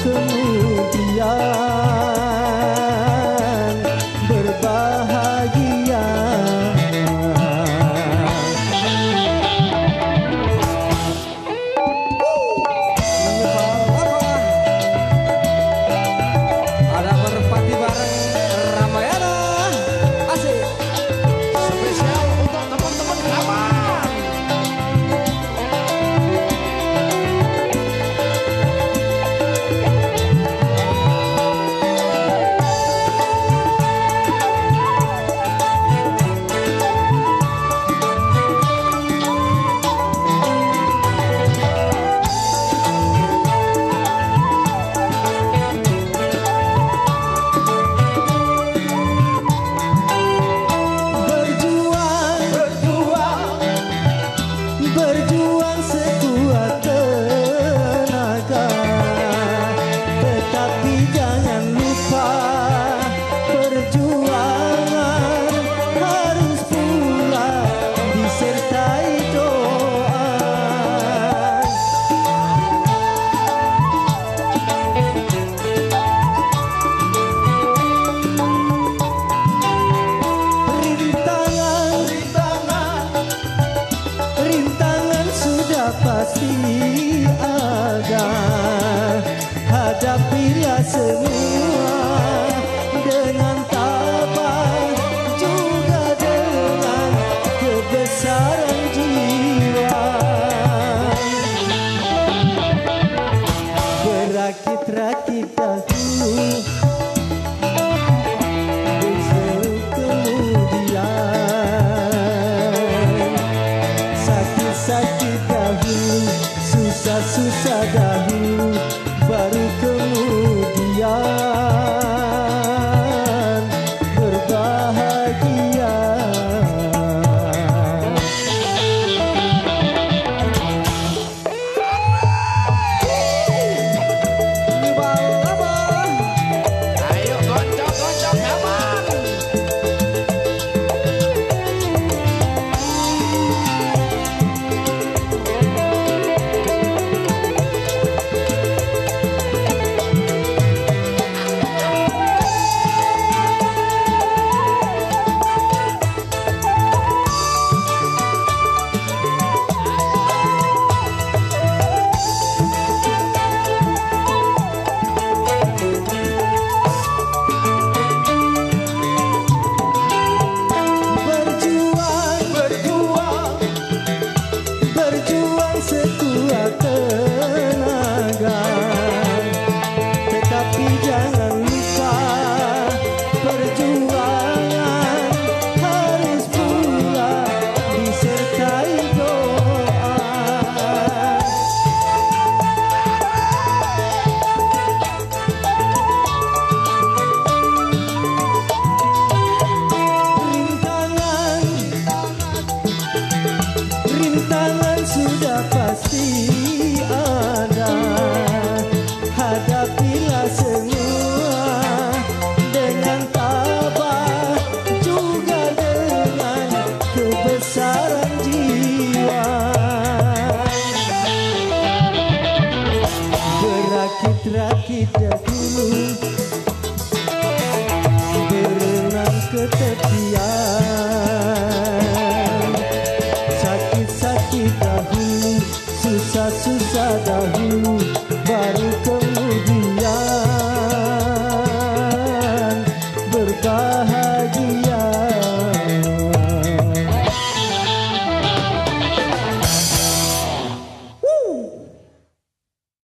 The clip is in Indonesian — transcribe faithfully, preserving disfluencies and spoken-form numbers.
kemudian berbahagia. Ada merpati bareng Ramayana. Asik. Spesial untuk teman-teman kawan. Berjuang, berjuang, berjuang sekuat tenaga, tetapi jangan lupa perjuangan harus pula disertai doa. Rintangan, rintangan, rintangan sudah pasti ada. Hadapilah semua dengan tabah, juga dengan kebesaran jiwa. Berakit-rakit dahulu, berseru kemudian. Sakit-sakit dahulu, susah-susah dahulu, baru kemudian berbahagia. Ayo goncok-goncok kawan. Berjuang, berjuang, berjuang sekuat tenaga, tetapi jangan lupa perjuangan harus pula disertai doa. Rintangan, rintangan sudah pasti ada. Hadapilah semua dengan tabah, juga dengan kebesaran jiwa. Berakit-rakit dahulu, berenang ke tepian. Sakit-sakit dahulu, susah-susah dahulu, baru kemudian berbahagia.